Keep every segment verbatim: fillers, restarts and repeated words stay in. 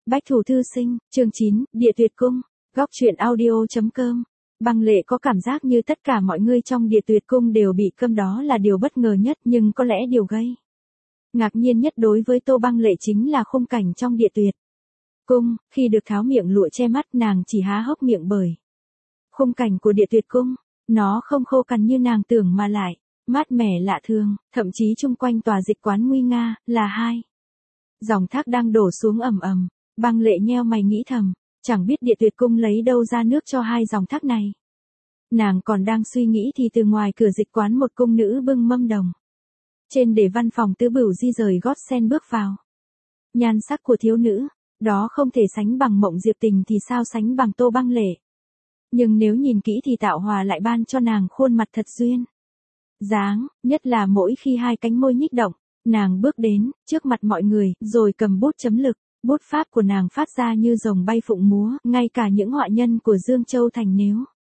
Bách Thủ Thư Sinh, chương chín, Địa Tuyệt Cung, góc truyện audio.com. Băng Lệ có cảm giác như tất cả mọi người trong Địa Tuyệt Cung đều bị câm, đó là điều bất ngờ nhất, nhưng có lẽ điều gây ngạc nhiên nhất đối với Tô Băng Lệ chính là khung cảnh trong Địa Tuyệt Cung. Khi được tháo miệng lụa che mắt, nàng chỉ há hốc miệng bởi khung cảnh của Địa Tuyệt Cung. Nó không khô cằn như nàng tưởng mà lại mát mẻ lạ thường, thậm chí chung quanh tòa dịch quán nguy nga là hai dòng thác đang đổ xuống ầm ầm. Băng Lệ nheo mày nghĩ thầm, chẳng biết Địa Tuyệt Cung lấy đâu ra nước cho hai dòng thác này. Nàng còn đang suy nghĩ thì từ ngoài cửa dịch quán một cung nữ bưng mâm đồng trên để văn phòng Tứ Bửu di rời gót sen bước vào. Nhan sắc của thiếu nữ đó không thể sánh bằng Mộng Diệp Tình thì sao sánh bằng Tô Băng Lệ. Nhưng nếu nhìn kỹ thì Tạo Hòa lại ban cho nàng khuôn mặt thật duyên dáng, nhất là mỗi khi hai cánh môi nhích động, nàng bước đến trước mặt mọi người, rồi cầm bút chấm lực. Bút pháp của nàng phát ra như rồng bay phụng múa, ngay cả những họa nhân của Dương Châu Thành nếu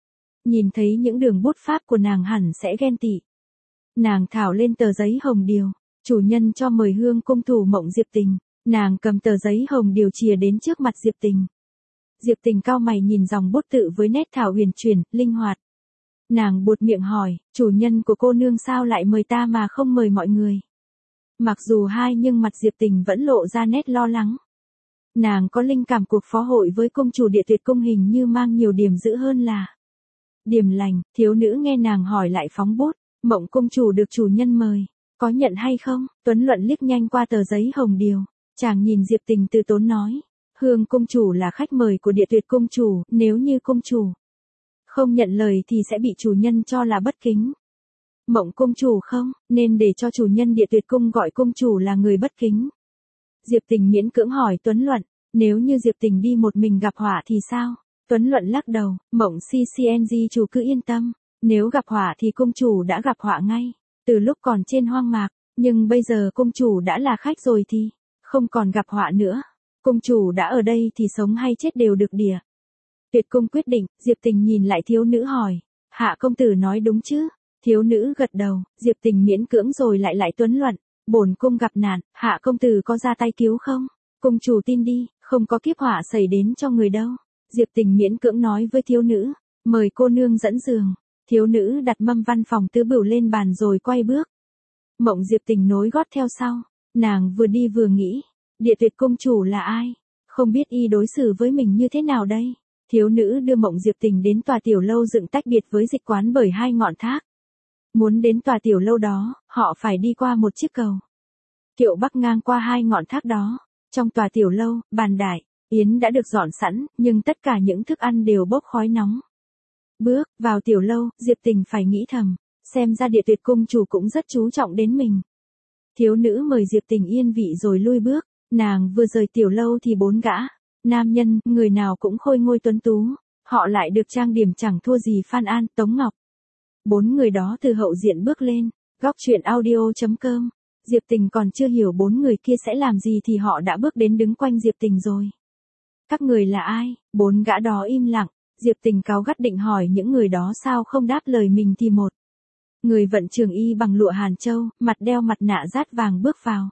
nhìn thấy những đường bút pháp của nàng hẳn sẽ ghen tị. Nàng thảo lên tờ giấy hồng điều, chủ nhân cho mời Hương cung thủ Mộng Diệp Tình. Nàng cầm tờ giấy hồng điều chìa đến trước mặt Diệp Tình. Diệp Tình cau mày nhìn dòng bút tự với nét thảo huyền chuyển, linh hoạt. Nàng buột miệng hỏi, chủ nhân của cô nương sao lại mời ta mà không mời mọi người? Mặc dù hai nhưng mặt Diệp Tình vẫn lộ ra nét lo lắng. Nàng có linh cảm cuộc phó hội với cung chủ Địa Tuyệt Cung hình như mang nhiều điểm dữ hơn là điểm lành. Thiếu nữ nghe nàng hỏi lại phóng bút, Mộng cung chủ được chủ nhân mời, có nhận hay không? Tuấn Luận liếc nhanh qua tờ giấy hồng điều, chàng nhìn Diệp Tình từ tốn nói, Hương cung chủ là khách mời của Địa Tuyệt cung chủ, nếu như cung chủ không nhận lời thì sẽ bị chủ nhân cho là bất kính. Mộng cung chủ không, nên để cho chủ nhân Địa Tuyệt cung gọi cung chủ là người bất kính. Diệp Tình miễn cưỡng hỏi Tuấn Luận, nếu như Diệp Tình đi một mình gặp họa thì sao? Tuấn Luận lắc đầu, Mộng xê xê en giê chủ cứ yên tâm, nếu gặp họa thì cung chủ đã gặp họa ngay, từ lúc còn trên hoang mạc, nhưng bây giờ cung chủ đã là khách rồi thì không còn gặp họa nữa. Cung chủ đã ở đây thì sống hay chết đều được Địa Tuyệt cung quyết định. Diệp Tình nhìn lại thiếu nữ hỏi, Hạ công tử nói đúng chứ? Thiếu nữ gật đầu. Diệp Tình miễn cưỡng rồi lại lại Tuấn Luận, bổn cung gặp nạn, Hạ công tử có ra tay cứu không? Cung chủ tin đi, không có kiếp họa xảy đến cho người đâu. Diệp Tình miễn cưỡng nói với thiếu nữ, mời cô nương dẫn giường. Thiếu nữ đặt mâm văn phòng Tứ Bửu lên bàn rồi quay bước. Mộng Diệp Tình nối gót theo sau. Nàng vừa đi vừa nghĩ, Địa Tuyệt cung chủ là ai? Không biết y đối xử với mình như thế nào đây? Thiếu nữ đưa Mộng Diệp Tình đến tòa tiểu lâu dựng tách biệt với dịch quán bởi hai ngọn thác. Muốn đến tòa tiểu lâu đó, họ phải đi qua một chiếc cầu kiệu bắc ngang qua hai ngọn thác đó. Trong tòa tiểu lâu, bàn đài, yến đã được dọn sẵn, nhưng tất cả những thức ăn đều bốc khói nóng. Bước vào tiểu lâu, Diệp Tình phải nghĩ thầm, xem ra Địa Tuyệt cung chủ cũng rất chú trọng đến mình. Thiếu nữ mời Diệp Tình yên vị rồi lui bước. Nàng vừa rời tiểu lâu thì bốn gã nam nhân, người nào cũng khôi ngôi tuấn tú, họ lại được trang điểm chẳng thua gì Phan An, Tống Ngọc. Bốn người đó từ hậu diện bước lên. Góc truyện audio.com. Diệp Tình còn chưa hiểu bốn người kia sẽ làm gì thì họ đã bước đến đứng quanh Diệp Tình rồi. Các người là ai? Bốn gã đó im lặng. Diệp Tình cáu gắt định hỏi những người đó sao không đáp lời mình thì một người vận trường y bằng lụa Hàn Châu, mặt đeo mặt nạ dát vàng bước vào.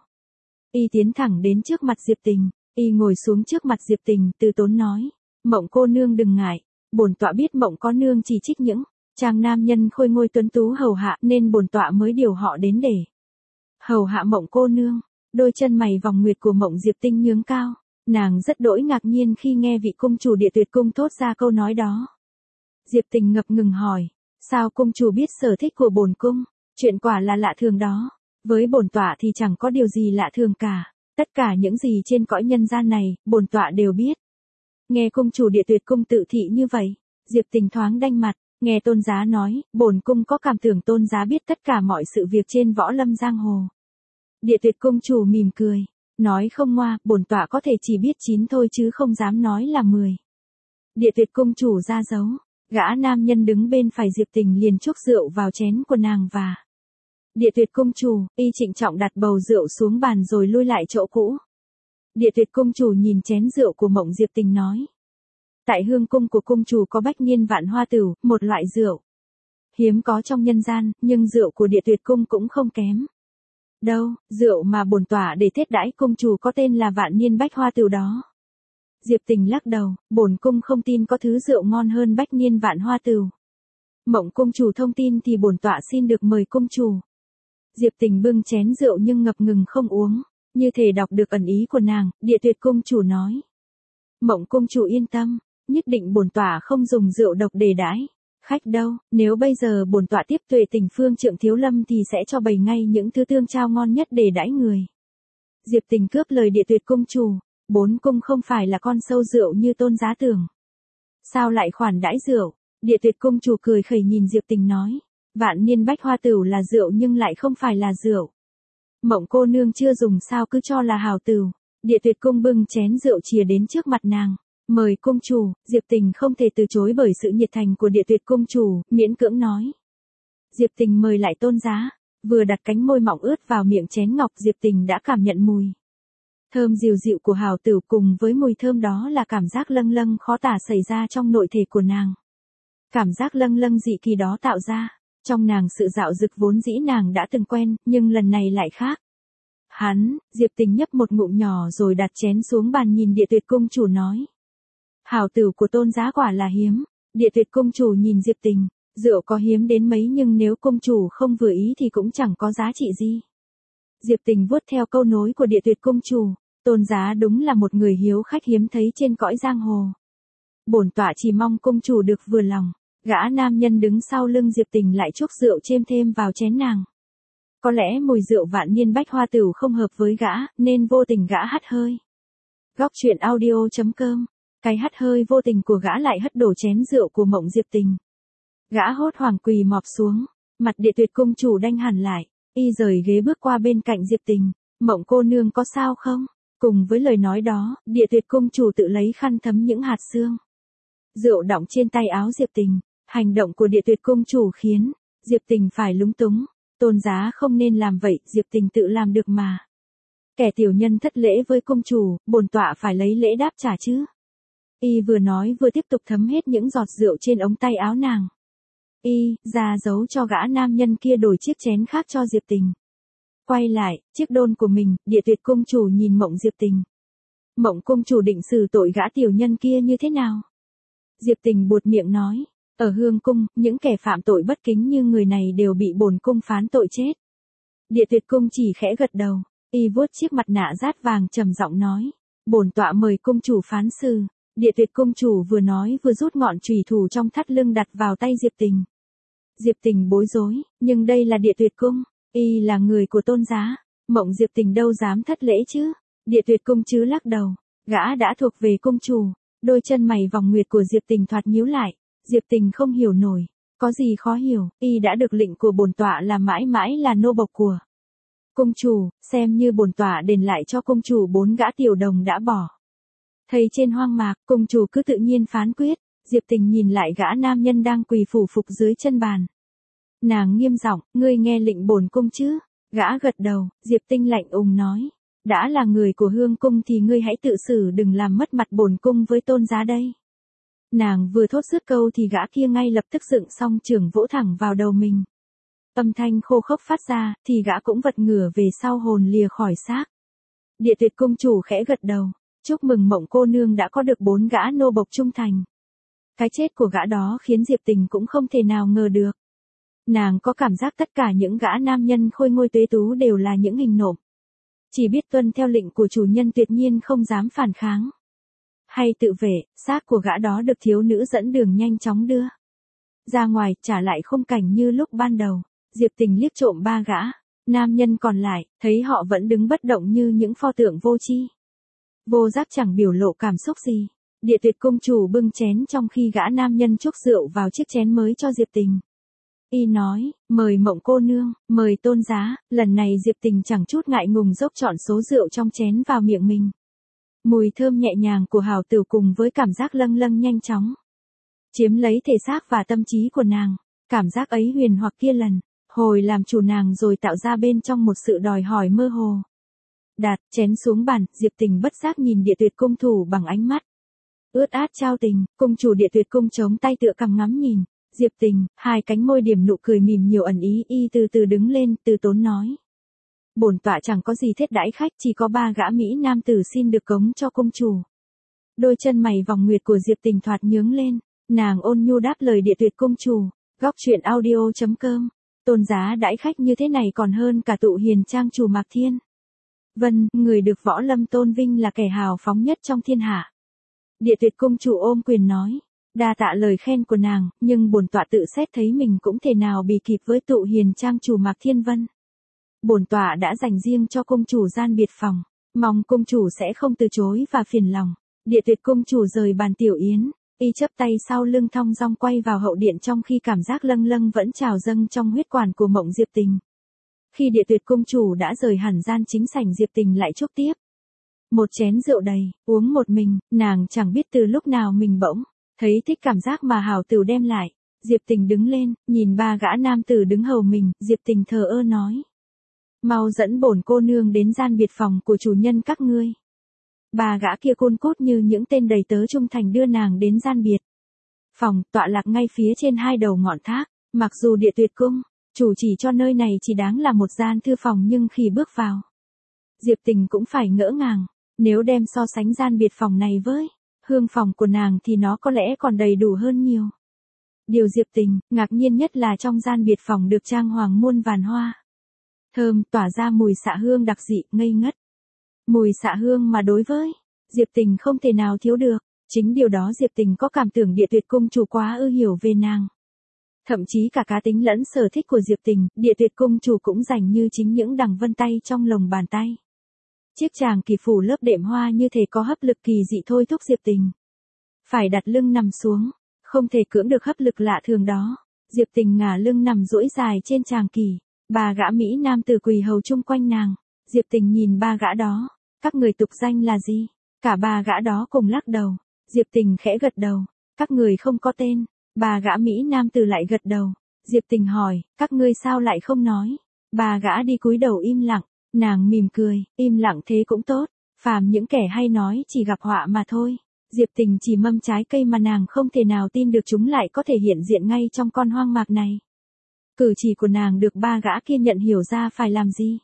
Y tiến thẳng đến trước mặt Diệp Tình. Y ngồi xuống trước mặt Diệp Tình, từ tốn nói, Mộng cô nương đừng ngại, bổn tọa biết Mộng có nương chỉ trích những chàng nam nhân khôi ngôi tuấn tú hầu hạ, nên bổn tọa mới điều họ đến để hầu hạ Mộng cô nương. Đôi chân mày vòng nguyệt của Mộng Diệp Tinh nhướng cao. Nàng rất đỗi ngạc nhiên khi nghe vị cung chủ Địa Tuyệt cung thốt ra câu nói đó. Diệp Tình ngập ngừng hỏi, sao cung chủ biết sở thích của bổn cung? Chuyện quả là lạ thường đó. Với bổn tọa thì chẳng có điều gì lạ thường cả. Tất cả những gì trên cõi nhân gian này, bổn tọa đều biết. Nghe cung chủ Địa Tuyệt cung tự thị như vậy, Diệp Tình thoáng đanh mặt. Nghe tôn giá nói, bổn cung có cảm tưởng tôn giá biết tất cả mọi sự việc trên võ lâm giang hồ. Địa Tuyệt cung chủ mỉm cười, nói không ngoa, bổn tọa có thể chỉ biết chín thôi chứ không dám nói là mười. Địa Tuyệt cung chủ ra dấu. Gã nam nhân đứng bên phải Diệp Tình liền chuốc rượu vào chén của nàng và Địa Tuyệt cung chủ. Y trịnh trọng đặt bầu rượu xuống bàn rồi lui lại chỗ cũ. Địa Tuyệt cung chủ nhìn chén rượu của Mộng Diệp Tình nói, tại hương cung của cung chủ có bách niên vạn hoa tửu, một loại rượu hiếm có trong nhân gian, nhưng rượu của Địa Tuyệt cung cũng không kém đâu. Rượu mà bổn tọa để thiết đãi cung chủ có tên là vạn niên bách hoa tửu đó. Diệp Tình lắc đầu, bổn cung không tin có thứ rượu ngon hơn bách niên vạn hoa tửu. Mộng cung chủ thông tin thì bổn tọa xin được mời cung chủ. Diệp Tình bưng chén rượu nhưng ngập ngừng không uống, như thể đọc được ẩn ý của nàng, Địa Tuyệt cung chủ nói. Mộng cung chủ yên tâm, nhất định bổn tọa không dùng rượu độc để đãi khách đâu, nếu bây giờ bổn tọa tiếp Tuệ Tình phương trượng thiếu lâm thì sẽ cho bày ngay những thứ tương trao ngon nhất để đãi người. Diệp Tình cướp lời Địa Tuyệt cung chủ, bốn cung không phải là con sâu rượu như tôn giá tưởng. Sao lại khoản đãi rượu? Địa Tuyệt cung chủ cười khẩy nhìn Diệp Tình nói, vạn niên bách hoa tửu là rượu nhưng lại không phải là rượu. Mộng cô nương chưa dùng sao cứ cho là hào tửu. Địa Tuyệt cung bưng chén rượu chìa đến trước mặt nàng, mời cung chủ. Diệp Tình không thể từ chối bởi sự nhiệt thành của Địa Tuyệt cung chủ, miễn cưỡng nói. Diệp Tình mời lại tôn giá, vừa đặt cánh môi mỏng ướt vào miệng chén ngọc Diệp Tình đã cảm nhận mùi thơm dịu dịu của hào tửu, cùng với mùi thơm đó là cảm giác lâng lâng khó tả xảy ra trong nội thể của nàng. Cảm giác lâng lâng dị kỳ đó tạo ra trong nàng sự dạo dực vốn dĩ nàng đã từng quen, nhưng lần này lại khác. Hắn, Diệp Tình nhấp một ngụm nhỏ rồi đặt chén xuống bàn nhìn Địa Tuyệt cung chủ nói. Hào tửu của tôn giá quả là hiếm. Địa Tuyệt cung chủ nhìn Diệp Tình, rượu có hiếm đến mấy nhưng nếu cung chủ không vừa ý thì cũng chẳng có giá trị gì. Diệp Tình vuốt theo câu nối của Địa Tuyệt cung chủ, tôn giá đúng là một người hiếu khách hiếm thấy trên cõi giang hồ. Bổn tọa chỉ mong cung chủ được vừa lòng. Gã nam nhân đứng sau lưng Diệp Tình lại chúc rượu chêm thêm vào chén nàng. Có lẽ mùi rượu vạn niên bách hoa tửu không hợp với gã, nên vô tình gã hắt hơi. Góc truyện audio chấm com. Cái hắt hơi vô tình của gã lại hất đổ chén rượu của Mộng Diệp Tình. Gã hốt hoảng quỳ mọp xuống, mặt Địa Tuyệt cung chủ đanh hẳn lại, y rời ghế bước qua bên cạnh Diệp Tình. Mộng cô nương có sao không? Cùng với lời nói đó, Địa Tuyệt cung chủ tự lấy khăn thấm những hạt sương rượu đọng trên tay áo Diệp Tình. Hành động của Địa Tuyệt cung chủ khiến Diệp Tình phải lúng túng. Tôn giá không nên làm vậy, Diệp Tình tự làm được mà. Kẻ tiểu nhân thất lễ với cung chủ, bổn tọa phải lấy lễ đáp trả chứ. Y vừa nói vừa tiếp tục thấm hết những giọt rượu trên ống tay áo nàng. Y ra dấu cho gã nam nhân kia đổi chiếc chén khác cho Diệp Tình. Quay lại, chiếc đôn của mình, Địa Tuyệt cung chủ nhìn Mộng Diệp Tình. Mộng cung chủ định xử tội gã tiểu nhân kia như thế nào? Diệp Tình buột miệng nói. Ở Hương cung, những kẻ phạm tội bất kính như người này đều bị bổn cung phán tội chết. Địa Tuyệt cung chỉ khẽ gật đầu, y vuốt chiếc mặt nạ rát vàng trầm giọng nói, bổn tọa mời cung chủ phán xử. Địa Tuyệt cung chủ vừa nói vừa rút ngọn chùy thủ trong thắt lưng đặt vào tay Diệp Tình. Diệp Tình bối rối, nhưng đây là Địa Tuyệt cung, y là người của tôn giá, Mộng Diệp Tình đâu dám thất lễ chứ. Địa Tuyệt cung chứ lắc đầu, gã đã thuộc về cung chủ. Đôi chân mày vòng nguyệt của Diệp Tình thoạt nhíu lại. Diệp Tình không hiểu nổi, có gì khó hiểu, y đã được lệnh của bổn tọa là mãi mãi là nô bộc của cung chủ, xem như bổn tọa đền lại cho cung chủ bốn gã tiểu đồng đã bỏ. Thầy trên hoang mạc, cung chủ cứ tự nhiên phán quyết. Diệp Tình nhìn lại gã nam nhân đang quỳ phủ phục dưới chân bàn. Nàng nghiêm giọng, ngươi nghe lệnh bổn cung chứ? Gã gật đầu, Diệp Tinh lạnh ùng nói, đã là người của Hương cung thì ngươi hãy tự xử, đừng làm mất mặt bổn cung với tôn giá đây. Nàng vừa thốt dứt câu thì gã kia ngay lập tức dựng song chưởng vỗ thẳng vào đầu mình. Âm thanh khô khốc phát ra, thì gã cũng vật ngửa về sau hồn lìa khỏi xác. Địa Tuyệt cung chủ khẽ gật đầu, chúc mừng Mộng cô nương đã có được bốn gã nô bộc trung thành. Cái chết của gã đó khiến Diệp Tình cũng không thể nào ngờ được. Nàng có cảm giác tất cả những gã nam nhân khôi ngôi tuế tú đều là những hình nộm. Chỉ biết tuân theo lệnh của chủ nhân, tuyệt nhiên không dám phản kháng. Hay tự vệ, xác của gã đó được thiếu nữ dẫn đường nhanh chóng đưa ra ngoài, trả lại khung cảnh như lúc ban đầu. Diệp Tình liếc trộm ba gã nam nhân còn lại, thấy họ vẫn đứng bất động như những pho tượng vô tri, vô giác, chẳng biểu lộ cảm xúc gì. Địa Tuyệt cung chủ bưng chén trong khi gã nam nhân chúc rượu vào chiếc chén mới cho Diệp Tình. Y nói, mời Mộng cô nương, mời tôn giá. Lần này Diệp Tình chẳng chút ngại ngùng dốc trọn số rượu trong chén vào miệng mình. Mùi thơm nhẹ nhàng của hào tửu cùng với cảm giác lâng lâng nhanh chóng chiếm lấy thể xác và tâm trí của nàng. Cảm giác ấy huyền hoặc kia lần hồi làm chủ nàng rồi tạo ra bên trong một sự đòi hỏi mơ hồ. Đặt chén xuống bàn, Diệp Tình bất giác nhìn Địa Tuyệt cung thủ bằng ánh mắt ướt át trao tình. Cung chủ Địa Tuyệt cung chống tay tựa cằm ngắm nhìn Diệp Tình, hai cánh môi điểm nụ cười mỉm nhiều ẩn ý. Y từ từ đứng lên, từ tốn nói, bổn tọa chẳng có gì thiết đãi khách, chỉ có ba gã mỹ nam tử xin được cống cho cung chủ. Đôi chân mày vòng nguyệt của Diệp Tình thoạt nhướng lên, nàng ôn nhu đáp lời Địa Tuyệt công chủ. Góc truyện audio chấm com. Tôn giá đãi khách như thế này còn hơn cả tụ hiền trang chủ Mạc Thiên. Vân, người được võ lâm tôn vinh là kẻ hào phóng nhất trong thiên hạ. Địa Tuyệt công chủ ôm quyền nói. Đa tạ lời khen của nàng, nhưng bổn tọa tự xét thấy mình cũng thể nào bì kịp với tụ hiền trang chủ Mạc Thiên Vân. Bổn tọa đã dành riêng cho công chủ gian biệt phòng, mong công chủ sẽ không từ chối và phiền lòng. Địa Tuyệt công chủ rời bàn tiểu yến, y chắp tay sau lưng thong dong quay vào hậu điện trong khi cảm giác lâng lâng vẫn trào dâng trong huyết quản của Mộng Diệp Tình. Khi Địa Tuyệt công chủ đã rời hẳn gian chính sảnh, Diệp Tình lại chúc tiếp. Một chén rượu đầy, uống một mình, nàng chẳng biết từ lúc nào mình bỗng thấy thích cảm giác mà hảo tửu đem lại. Diệp Tình đứng lên, nhìn ba gã nam tử đứng hầu mình, Diệp Tình thờ ơ nói. Mau dẫn bổn cô nương đến gian biệt phòng của chủ nhân các ngươi. Ba gã kia côn cốt như những tên đầy tớ trung thành đưa nàng đến gian biệt phòng, tọa lạc ngay phía trên hai đầu ngọn thác. Mặc dù Địa Tuyệt cung chủ chỉ cho nơi này chỉ đáng là một gian thư phòng, nhưng khi bước vào, Diệp Tình cũng phải ngỡ ngàng. Nếu đem so sánh gian biệt phòng này với hương phòng của nàng thì nó có lẽ còn đầy đủ hơn nhiều. Điều Diệp Tình ngạc nhiên nhất là trong gian biệt phòng được trang hoàng muôn vàn hoa thơm, tỏa ra mùi xạ hương đặc dị, ngây ngất. Mùi xạ hương mà đối với Diệp Tình không thể nào thiếu được. Chính điều đó Diệp Tình có cảm tưởng Địa Tuyệt cung chủ quá ư hiểu về nàng. Thậm chí cả cá tính lẫn sở thích của Diệp Tình, Địa Tuyệt cung chủ cũng dành như chính những đằng vân tay trong lồng bàn tay. Chiếc tràng kỳ phủ lớp đệm hoa như thể có hấp lực kỳ dị thôi thúc Diệp Tình phải đặt lưng nằm xuống, không thể cưỡng được hấp lực lạ thường đó. Diệp Tình ngả lưng nằm duỗi dài trên tràng kỳ, ba gã mỹ nam tử quỳ hầu chung quanh nàng. Diệp Tình nhìn ba gã đó, các người tục danh là gì? Cả ba gã đó cùng lắc đầu. Diệp Tình khẽ gật đầu, các người không có tên. Ba gã mỹ nam tử lại gật đầu. Diệp Tình hỏi, các ngươi sao lại không nói? Ba gã đi cúi đầu im lặng. Nàng mỉm cười, im lặng thế cũng tốt, phàm những kẻ hay nói chỉ gặp họa mà thôi. Diệp Tình chỉ mâm trái cây mà nàng không thể nào tin được chúng lại có thể hiện diện ngay trong con hoang mạc này. Cử chỉ của nàng được ba gã kia nhận hiểu ra phải làm gì.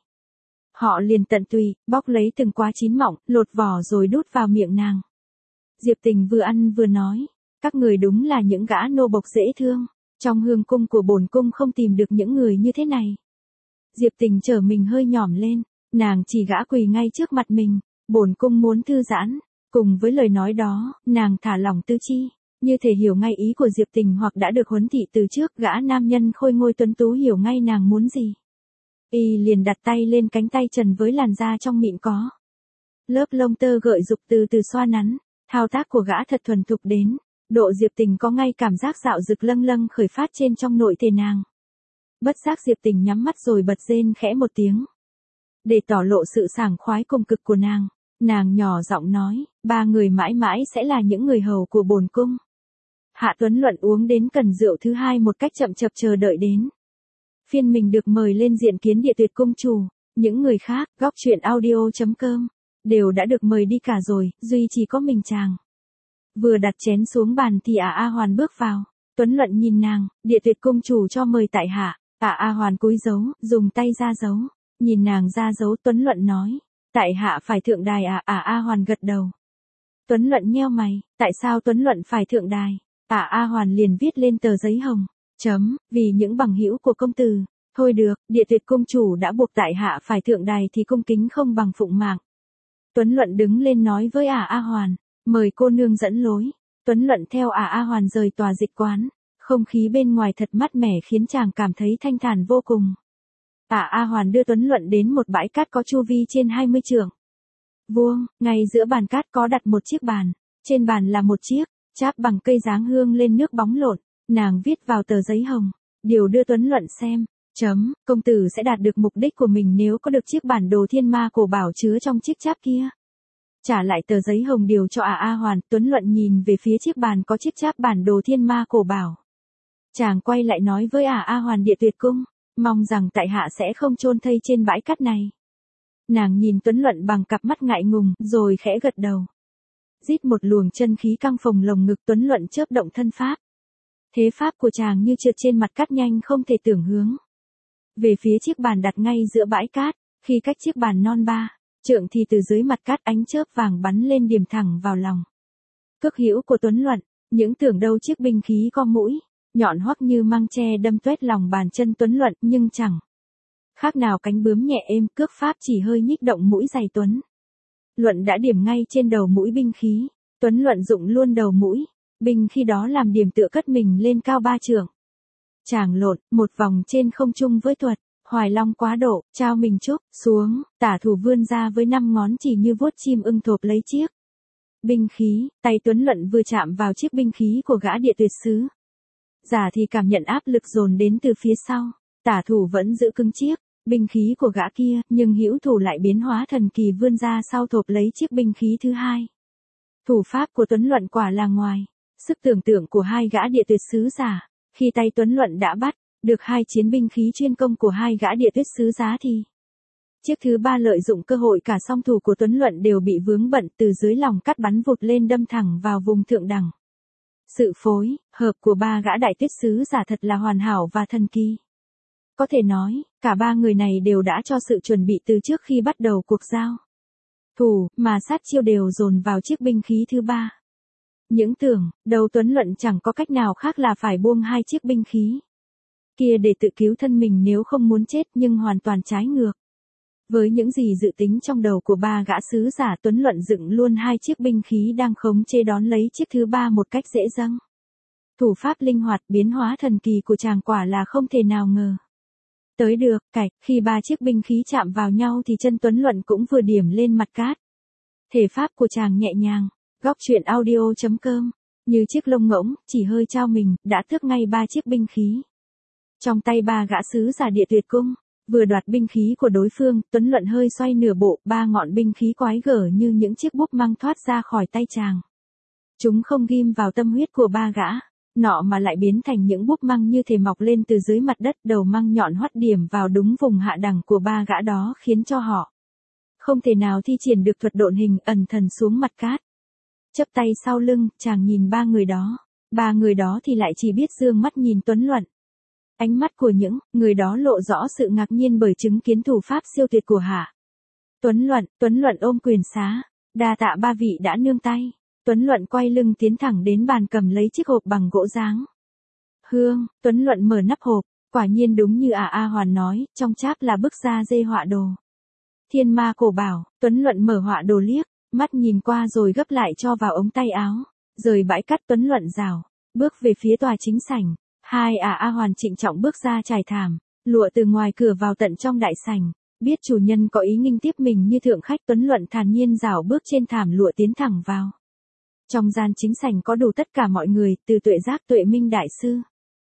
Họ liền tận tùy, bóc lấy từng quả chín mọng, lột vỏ rồi đút vào miệng nàng. Diệp Tình vừa ăn vừa nói, các người đúng là những gã nô bộc dễ thương, trong hương cung của bổn cung không tìm được những người như thế này. Diệp Tình trở mình hơi nhỏm lên, nàng chỉ gã quỳ ngay trước mặt mình, bổn cung muốn thư giãn. Cùng với lời nói đó, nàng thả lỏng tư chi, như thể hiểu ngay ý của Diệp Tình hoặc đã được huấn thị từ trước. Gã nam nhân khôi ngôi tuấn tú hiểu ngay nàng muốn gì. Y liền đặt tay lên cánh tay trần với làn da trong mịn có lớp lông tơ gợi dục từ từ xoa nắn. Thao tác của gã thật thuần thục đến độ Diệp Tình có ngay cảm giác dạo dực lâng lâng khởi phát trên trong nội thể nàng. Bất giác Diệp Tình nhắm mắt rồi bật rên khẽ một tiếng. Để tỏ lộ sự sảng khoái cùng cực của nàng, nàng nhỏ giọng nói, ba người mãi mãi sẽ là những người hầu của bổn cung. Hạ Tuấn Luận uống đến cần rượu thứ hai một cách chậm chập chờ đợi đến phiên mình được mời lên diện kiến Địa Tuyệt cung chủ. Những người khác, góc truyện audio chấm com, đều đã được mời đi cả rồi, duy chỉ có mình chàng. Vừa đặt chén xuống bàn thì ả A Hoàn bước vào. Tuấn Luận nhìn nàng, Địa Tuyệt cung chủ cho mời tại hạ. Ả A Hoàn cúi giấu, dùng tay ra dấu. Nhìn nàng ra dấu, Tuấn Luận nói, tại hạ phải thượng đài à? Ả A Hoàn gật đầu. Tuấn Luận nheo mày, tại sao Tuấn Luận phải thượng đài? Ả A Hoàn liền viết lên tờ giấy hồng, chấm, vì những bằng hữu của công tử. Thôi được, Địa Tuyệt cung chủ đã buộc tại hạ phải thượng đài thì cung kính không bằng phụng mạng. Tuấn Luận đứng lên nói với Ả A Hoàn, mời cô nương dẫn lối. Tuấn Luận theo Ả A Hoàn rời tòa dịch quán, không khí bên ngoài thật mát mẻ khiến chàng cảm thấy thanh thản vô cùng. Ả A Hoàn đưa Tuấn Luận đến một bãi cát có chu vi trên hai mươi trượng vuông, ngay giữa bàn cát có đặt một chiếc bàn, trên bàn là một chiếc cháp bằng cây dáng hương lên nước bóng lộn. Nàng viết vào tờ giấy hồng, điều đưa Tuấn Luận xem, chấm, công tử sẽ đạt được mục đích của mình nếu có được chiếc bản đồ thiên ma cổ bảo chứa trong chiếc cháp kia. Trả lại tờ giấy hồng điều cho Ả A Hoàn, Tuấn Luận nhìn về phía chiếc bàn có chiếc cháp bản đồ thiên ma cổ bảo. Chàng quay lại nói với Ả A Hoàn, Địa Tuyệt cung mong rằng tại hạ sẽ không chôn thây trên bãi cát này. Nàng nhìn Tuấn Luận bằng cặp mắt ngại ngùng, rồi khẽ gật đầu. Rít một luồng chân khí căng phồng lồng ngực, Tuấn Luận chớp động thân pháp. Thế pháp của chàng như trượt trên mặt cát nhanh không thể tưởng hướng. Về phía chiếc bàn đặt ngay giữa bãi cát, khi cách chiếc bàn non ba trượng thì từ dưới mặt cát ánh chớp vàng bắn lên điểm thẳng vào lòng. Cực hữu của Tuấn Luận, những tưởng đâu chiếc binh khí có mũi, nhọn hoắc như măng tre đâm tuét lòng bàn chân Tuấn Luận, nhưng chẳng khác nào cánh bướm nhẹ êm, cước pháp chỉ hơi nhích động mũi giày Tuấn Luận đã điểm ngay trên đầu mũi binh khí. Tuấn Luận dụng luôn đầu mũi, binh khi đó làm điểm tựa cất mình lên cao ba trượng. Chàng lộn, một vòng trên không trung với thuật, hoài long quá độ, trao mình chúc, xuống, tả thủ vươn ra với năm ngón chỉ như vuốt chim ưng thộp lấy chiếc binh khí, tay Tuấn Luận vừa chạm vào chiếc binh khí của gã địa tuyệt sứ. Giả thì cảm nhận áp lực dồn đến từ phía sau, tả thủ vẫn giữ cứng chiếc binh khí của gã kia, nhưng hữu thủ lại biến hóa thần kỳ vươn ra sau thộp lấy chiếc binh khí thứ hai. Thủ pháp của Tuấn Luận quả là ngoài sức tưởng tượng của hai gã địa tuyệt sứ giả. Khi tay Tuấn Luận đã bắt được hai chiến binh khí chuyên công của hai gã địa tuyết sứ giá thì chiếc thứ ba lợi dụng cơ hội cả song thủ của Tuấn Luận đều bị vướng bận từ dưới lòng cắt bắn vụt lên đâm thẳng vào vùng thượng đẳng. Sự phối hợp của ba gã đại tuyết sứ giả thật là hoàn hảo và thần kỳ. Có thể nói, cả ba người này đều đã cho sự chuẩn bị từ trước khi bắt đầu cuộc giao thủ, mà sát chiêu đều dồn vào chiếc binh khí thứ ba. Những tưởng, đầu Tuấn Luận chẳng có cách nào khác là phải buông hai chiếc binh khí kia để tự cứu thân mình nếu không muốn chết, nhưng hoàn toàn trái ngược. Với những gì dự tính trong đầu của ba gã sứ giả, Tuấn Luận dựng luôn hai chiếc binh khí đang khống chế đón lấy chiếc thứ ba một cách dễ dàng. Thủ pháp linh hoạt biến hóa thần kỳ của chàng quả là không thể nào ngờ tới được. Cạch, khi ba chiếc binh khí chạm vào nhau thì chân Tuấn Luận cũng vừa điểm lên mặt cát. Thể pháp của chàng nhẹ nhàng. Góc truyện audio chấm com, như chiếc lông ngỗng, chỉ hơi trao mình, đã tước ngay ba chiếc binh khí trong tay ba gã sứ giả địa tuyệt cung. Vừa đoạt binh khí của đối phương, Tuấn Luận hơi xoay nửa bộ, ba ngọn binh khí quái gở như những chiếc búp măng thoát ra khỏi tay chàng. Chúng không ghim vào tâm huyết của ba gã nọ mà lại biến thành những búp măng như thể mọc lên từ dưới mặt đất, đầu măng nhọn hoắt điểm vào đúng vùng hạ đẳng của ba gã đó, khiến cho họ không thể nào thi triển được thuật độn hình ẩn thần xuống mặt cát. Chắp tay sau lưng, chàng nhìn ba người đó. Ba người đó thì lại chỉ biết dương mắt nhìn Tuấn Luận. Ánh mắt của những người đó lộ rõ sự ngạc nhiên bởi chứng kiến thủ pháp siêu tuyệt của Hạ Tuấn Luận. Tuấn Luận ôm quyền xá, đa tạ ba vị đã nương tay. Tuấn Luận quay lưng tiến thẳng đến bàn cầm lấy chiếc hộp bằng gỗ dáng hương. Tuấn Luận mở nắp hộp, quả nhiên đúng như ả A Hoàn nói, trong cháp là bức da dê họa đồ thiên ma cổ bảo. Tuấn Luận mở họa đồ liếc mắt nhìn qua rồi gấp lại cho vào ống tay áo, rời bãi cắt. Tuấn Luận rảo bước về phía tòa chính sảnh. Hai ả A Hoàn trịnh trọng bước ra trải thảm lụa từ ngoài cửa vào tận trong đại sảnh. Biết chủ nhân có ý nghinh tiếp mình như thượng khách, Tuấn Luận thản nhiên rảo bước trên thảm lụa tiến thẳng vào. Trong gian chính sảnh có đủ tất cả mọi người, từ Tuệ Giác, Tuệ Minh đại sư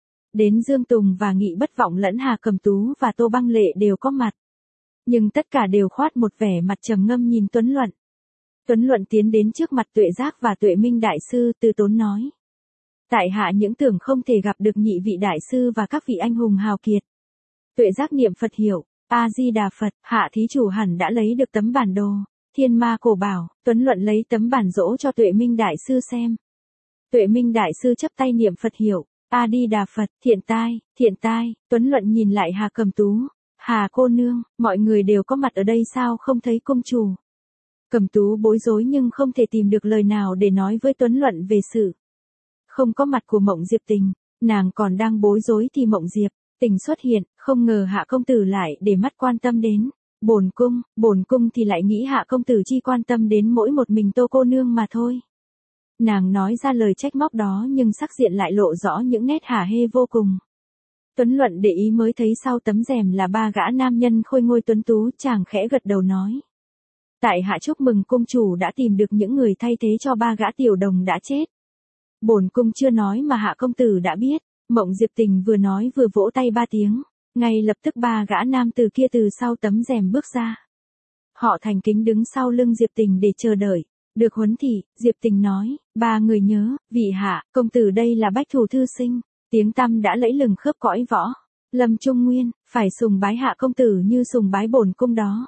đến Dương Tùng và Nghị Bất Vọng lẫn Hà Cầm Tú và Tô Băng Lệ đều có mặt. Nhưng tất cả đều khoát một vẻ mặt trầm ngâm nhìn Tuấn Luận. Tuấn Luận tiến đến trước mặt Tuệ Giác và Tuệ Minh đại sư, từ tốn nói: Tại hạ những tưởng không thể gặp được nhị vị đại sư và các vị anh hùng hào kiệt. Tuệ Giác niệm Phật hiểu, A Di Đà Phật, hạ thí chủ hẳn đã lấy được tấm bản đồ thiên ma cổ bảo. Tuấn Luận lấy tấm bản dỗ cho Tuệ Minh đại sư xem. Tuệ Minh đại sư chắp tay niệm Phật hiểu, A Di Đà Phật, thiện tai, thiện tai. Tuấn Luận nhìn lại Hà Cầm Tú, Hà cô nương, mọi người đều có mặt ở đây sao không thấy công chủ? Cầm Tú bối rối nhưng không thể tìm được lời nào để nói với Tuấn Luận về sự không có mặt của Mộng Diệp Tình. Nàng còn đang bối rối thì Mộng Diệp Tình xuất hiện, không ngờ Hạ công tử lại để mắt quan tâm đến bổn cung. Bổn cung thì lại nghĩ Hạ công tử chi quan tâm đến mỗi một mình Tô cô nương mà thôi. Nàng nói ra lời trách móc đó nhưng sắc diện lại lộ rõ những nét hả hê vô cùng. Tuấn Luận để ý mới thấy sau tấm rèm là ba gã nam nhân khôi ngôi tuấn tú. Chàng khẽ gật đầu nói: Tại hạ chúc mừng công chủ đã tìm được những người thay thế cho ba gã tiểu đồng đã chết. Bổn cung chưa nói mà Hạ công tử đã biết. Mộng Diệp Tình vừa nói vừa vỗ tay ba tiếng, ngay lập tức ba gã nam từ kia từ sau tấm rèm bước ra. Họ thành kính đứng sau lưng Diệp Tình để chờ đợi được huấn thị. Diệp Tình nói: Ba người nhớ, vị Hạ công tử đây là bách thủ thư sinh, tiếng tăm đã lẫy lừng khắp cõi võ lâm trung nguyên, phải sùng bái Hạ công tử như sùng bái bổn cung đó.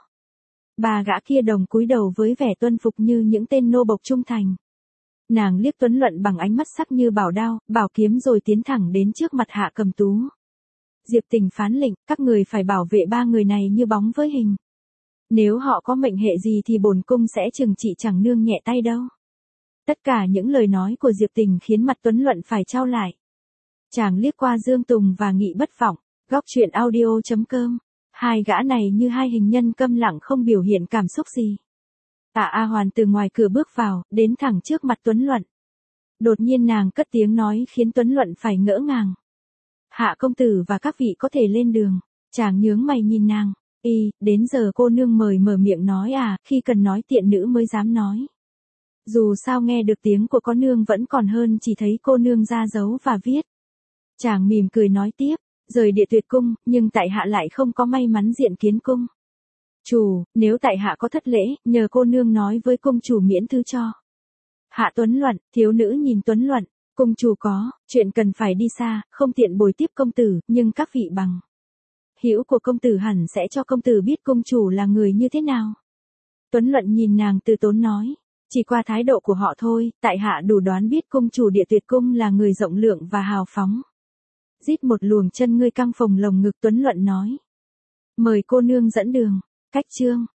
Ba gã kia đồng cúi đầu với vẻ tuân phục như những tên nô bộc trung thành. Nàng liếc Tuấn Luận bằng ánh mắt sắc như bảo đao, bảo kiếm rồi tiến thẳng đến trước mặt Hạ Cầm Tú. Diệp Tình phán lệnh, các người phải bảo vệ ba người này như bóng với hình. Nếu họ có mệnh hệ gì thì bổn cung sẽ trừng trị chẳng nương nhẹ tay đâu. Tất cả những lời nói của Diệp Tình khiến mặt Tuấn Luận phải chau lại. Chàng liếc qua Dương Tùng và nghĩ bất vọng, góc truyện audio chấm com. Hai gã này như hai hình nhân câm lặng không biểu hiện cảm xúc gì. Tạ A Hoàn từ ngoài cửa bước vào, đến thẳng trước mặt Tuấn Luận. Đột nhiên nàng cất tiếng nói khiến Tuấn Luận phải ngỡ ngàng. Hạ công tử và các vị có thể lên đường. Chàng nhướng mày nhìn nàng. Y, đến giờ cô nương mời mở miệng nói à, khi cần nói tiện nữ mới dám nói. Dù sao nghe được tiếng của có nương vẫn còn hơn chỉ thấy cô nương ra dấu và viết. Chàng mỉm cười nói tiếp, rời Địa Tuyệt cung, nhưng tại hạ lại không có may mắn diện kiến cung chủ, nếu tại hạ có thất lễ, nhờ cô nương nói với cung chủ miễn thứ cho. Hạ Tuấn Luận, thiếu nữ nhìn Tuấn Luận, cung chủ có, chuyện cần phải đi xa, không tiện bồi tiếp công tử, nhưng các vị bằng hữu của công tử hẳn sẽ cho công tử biết cung chủ là người như thế nào. Tuấn Luận nhìn nàng từ tốn nói, chỉ qua thái độ của họ thôi, tại hạ đủ đoán biết cung chủ Địa Tuyệt cung là người rộng lượng và hào phóng. Rít một luồng chân ngươi căng phồng lồng ngực, Tuấn Luận nói. Mời cô nương dẫn đường. Cách chương